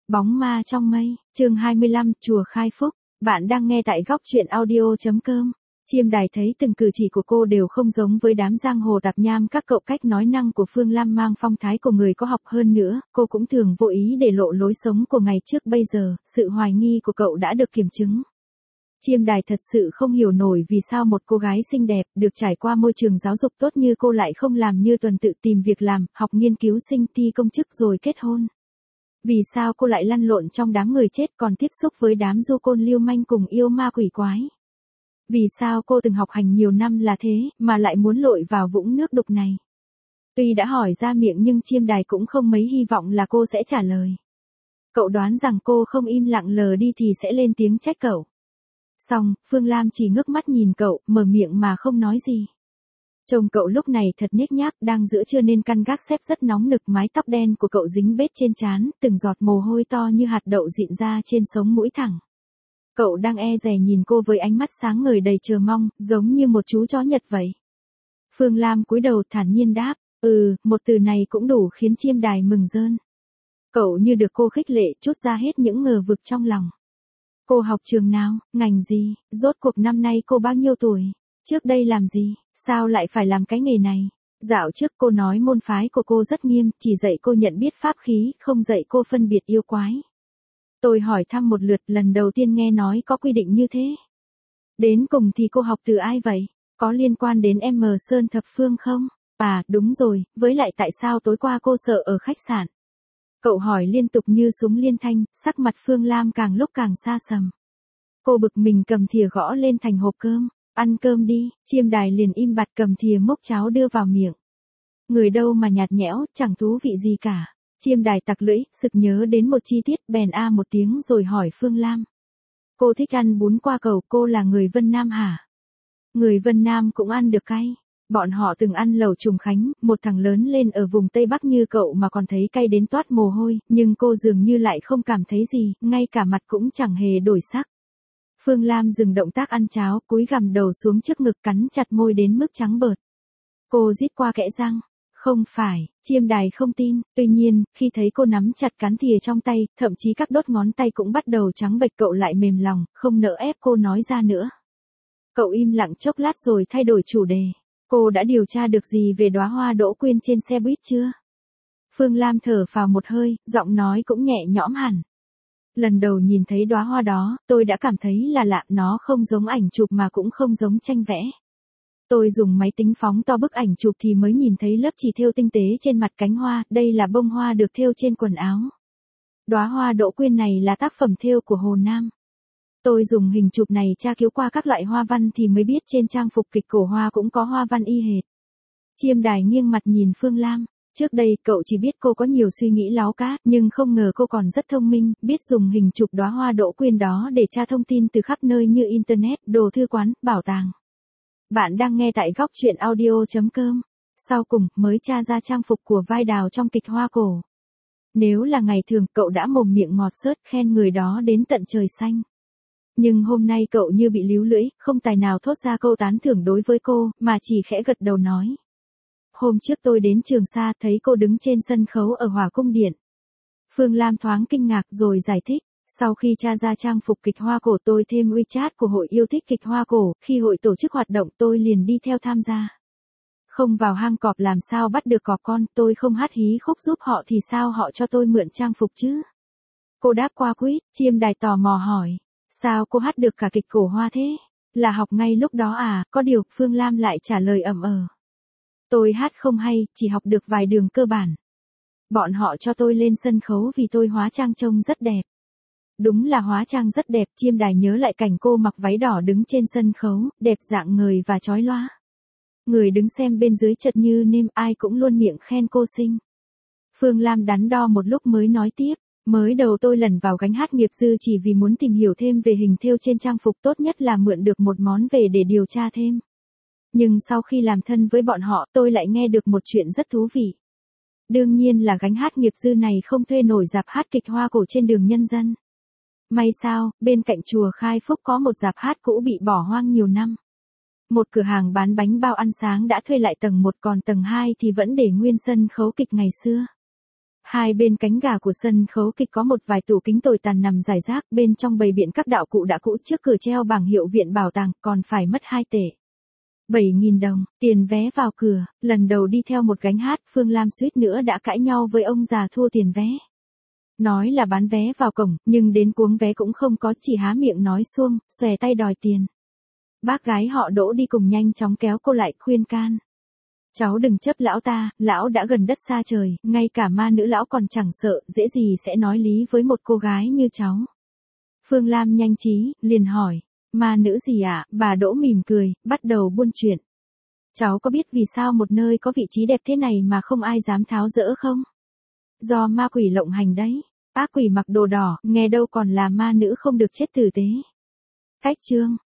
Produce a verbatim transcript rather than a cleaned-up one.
Bóng ma trong mây, chương hai mươi lăm, chùa Khai Phúc. Bạn đang nghe tại góc truyện audio chấm com. Chiêm Đài thấy từng cử chỉ của cô đều không giống với đám giang hồ tạp nham, các cậu cách nói năng của Phương Lam mang phong thái của người có học hơn nữa, cô cũng thường vô ý để lộ lối sống của ngày trước. Bây giờ, sự hoài nghi của cậu đã được kiểm chứng. Chiêm Đài thật sự không hiểu nổi vì sao một cô gái xinh đẹp, được trải qua môi trường giáo dục tốt như cô lại không làm như Tuần tự tìm việc làm, học nghiên cứu sinh, thi công chức rồi kết hôn. Vì sao cô lại lăn lộn trong đám người chết còn tiếp xúc với đám du côn lưu manh cùng yêu ma quỷ quái? Vì sao cô từng học hành nhiều năm là thế, mà lại muốn lội vào vũng nước đục này? Tuy đã hỏi ra miệng nhưng Chiêm Đài cũng không mấy hy vọng là cô sẽ trả lời. Cậu đoán rằng cô không im lặng lờ đi thì sẽ lên tiếng trách cậu. Xong, Phương Lam chỉ ngước mắt nhìn cậu, mở miệng mà không nói gì. Trông cậu lúc này thật nhếch nhác, đang giữa trưa nên căn gác xếp rất nóng nực, mái tóc đen của cậu dính bết trên trán, từng giọt mồ hôi to như hạt đậu rịn ra trên sống mũi thẳng. Cậu đang e dè nhìn cô với ánh mắt sáng ngời đầy chờ mong, giống như một chú chó Nhật vậy. Phương Lam cúi đầu thản nhiên đáp, ừ, một từ này cũng đủ khiến Chiêm Đài mừng rơn. Cậu như được cô khích lệ, trút ra hết những ngờ vực trong lòng. Cô học trường nào, ngành gì, rốt cuộc năm nay cô bao nhiêu tuổi? Trước đây làm gì, sao lại phải làm cái nghề này? Dạo trước cô nói môn phái của cô rất nghiêm, chỉ dạy cô nhận biết pháp khí, không dạy cô phân biệt yêu quái. Tôi hỏi thăm một lượt, lần đầu tiên nghe nói có quy định như thế. Đến cùng thì cô học từ ai vậy? Có liên quan đến em Sơn Thập Phương không? À, đúng rồi, với lại tại sao tối qua cô sợ ở khách sạn? Cậu hỏi liên tục như súng liên thanh, sắc mặt Phương Lam càng lúc càng xa sầm. Cô bực mình cầm thìa gõ lên thành hộp cơm. Ăn cơm đi, Chiêm Đài liền im bặt cầm thìa múc cháo đưa vào miệng. Người đâu mà nhạt nhẽo, chẳng thú vị gì cả. Chiêm Đài tặc lưỡi, sực nhớ đến một chi tiết, bèn a một tiếng rồi hỏi Phương Lam. Cô thích ăn bún qua cầu, cô là người Vân Nam hả? Người Vân Nam cũng ăn được cay. Bọn họ từng ăn lẩu Trùng Khánh, một thằng lớn lên ở vùng Tây Bắc như cậu mà còn thấy cay đến toát mồ hôi, nhưng cô dường như lại không cảm thấy gì, ngay cả mặt cũng chẳng hề đổi sắc. Phương Lam dừng động tác ăn cháo, cúi gằm đầu xuống trước ngực, cắn chặt môi đến mức trắng bợt. Cô rít qua kẽ răng. Không phải, Chiêm Đài không tin, tuy nhiên, khi thấy cô nắm chặt cán thìa trong tay, thậm chí các đốt ngón tay cũng bắt đầu trắng bệch, cậu lại mềm lòng, không nỡ ép cô nói ra nữa. Cậu im lặng chốc lát rồi thay đổi chủ đề. Cô đã điều tra được gì về đóa hoa đỗ quyên trên xe buýt chưa? Phương Lam thở phào một hơi, giọng nói cũng nhẹ nhõm hẳn. Lần đầu nhìn thấy đóa hoa đó, tôi đã cảm thấy là lạ, nó không giống ảnh chụp mà cũng không giống tranh vẽ. Tôi dùng máy tính phóng to bức ảnh chụp thì mới nhìn thấy lớp chỉ thêu tinh tế trên mặt cánh hoa, đây là bông hoa được thêu trên quần áo. Đóa hoa đỗ quyên này là tác phẩm thêu của Hồ Nam. Tôi dùng hình chụp này tra cứu qua các loại hoa văn thì mới biết trên trang phục kịch cổ hoa cũng có hoa văn y hệt. Chiêm Đài nghiêng mặt nhìn Phương Lam. Trước đây cậu chỉ biết cô có nhiều suy nghĩ láo cá, nhưng không ngờ cô còn rất thông minh, biết dùng hình chụp đóa hoa đỗ quyên đó để tra thông tin từ khắp nơi như internet, đồ thư quán, bảo tàng. Bạn đang nghe tại góc truyện audio chấm com. Sau cùng, mới tra ra trang phục của vai Đào trong kịch Hoa Cổ. Nếu là ngày thường, cậu đã mồm miệng ngọt xớt khen người đó đến tận trời xanh. Nhưng hôm nay cậu như bị líu lưỡi, không tài nào thốt ra câu tán thưởng đối với cô, mà chỉ khẽ gật đầu nói. Hôm trước tôi đến Trường Sa thấy cô đứng trên sân khấu ở Hỏa Cung Điện. Phương Lam thoáng kinh ngạc rồi giải thích. Sau khi tra ra trang phục kịch Hoa Cổ tôi thêm WeChat của hội yêu thích kịch Hoa Cổ, khi hội tổ chức hoạt động tôi liền đi theo tham gia. Không vào hang cọp làm sao bắt được cọp con, tôi không hát hí khúc giúp họ thì sao họ cho tôi mượn trang phục chứ? Cô đáp qua quýt. Chiêm Đài tò mò hỏi. Sao cô hát được cả kịch cổ hoa thế? Là học ngay lúc đó à? Có điều, Phương Lam lại trả lời ậm ờ. Tôi hát không hay, chỉ học được vài đường cơ bản. Bọn họ cho tôi lên sân khấu vì tôi hóa trang trông rất đẹp. Đúng là hóa trang rất đẹp. Chiêm Đài nhớ lại cảnh cô mặc váy đỏ đứng trên sân khấu, đẹp dạng người và chói lóa. Người đứng xem bên dưới chật như nêm, ai cũng luôn miệng khen cô xinh. Phương Lam đắn đo một lúc mới nói tiếp. Mới đầu tôi lẩn vào gánh hát nghiệp dư chỉ vì muốn tìm hiểu thêm về hình thêu trên trang phục, tốt nhất là mượn được một món về để điều tra thêm. Nhưng sau khi làm thân với bọn họ, tôi lại nghe được một chuyện rất thú vị. Đương nhiên là gánh hát nghiệp dư này không thuê nổi rạp hát kịch Hoa Cổ trên đường Nhân Dân. May sao, bên cạnh chùa Khai Phúc có một rạp hát cũ bị bỏ hoang nhiều năm. Một cửa hàng bán bánh bao ăn sáng đã thuê lại tầng một, còn tầng hai thì vẫn để nguyên sân khấu kịch ngày xưa. Hai bên cánh gà của sân khấu kịch có một vài tủ kính tồi tàn nằm rải rác, bên trong bày biện các đạo cụ đã cũ, trước cửa treo bảng hiệu viện bảo tàng, còn phải mất hai tệ. bảy nghìn đồng, tiền vé vào cửa. Lần đầu đi theo một gánh hát, Phương Lam suýt nữa đã cãi nhau với ông già thua tiền vé. Nói là bán vé vào cổng, nhưng đến cuống vé cũng không có, chỉ há miệng nói suông, xòe tay đòi tiền. Bác gái họ Đỗ đi cùng nhanh chóng kéo cô lại, khuyên can. Cháu đừng chấp lão ta, lão đã gần đất xa trời, ngay cả ma nữ lão còn chẳng sợ, dễ gì sẽ nói lý với một cô gái như cháu. Phương Lam nhanh trí, liền hỏi, ma nữ gì ạ? À? Bà Đỗ mỉm cười, bắt đầu buôn chuyện. Cháu có biết vì sao một nơi có vị trí đẹp thế này mà không ai dám tháo dỡ không? Do ma quỷ lộng hành đấy. Ác quỷ mặc đồ đỏ, nghe đâu còn là ma nữ không được chết tử tế. Cách chương